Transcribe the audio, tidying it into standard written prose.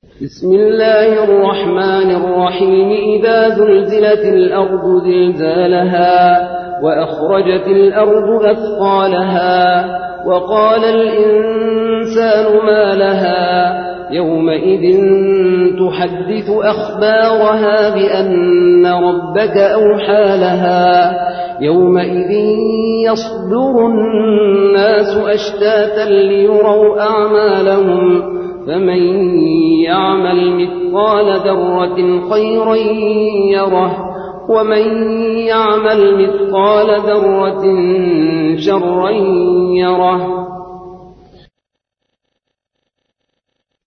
بسم الله الرحمن الرحيم. إذا زلزلت الأرض زلزالها وأخرجت الأرض أثقالها وقال الإنسان ما لها يومئذ تحدث أخبارها بأن ربك أوحى لها يومئذ يصدر الناس أشتاتا ليروا أعمالهم فمن يعمل مثقال ذرة خيرا يره ومن يعمل مثقال ذرة شرا يره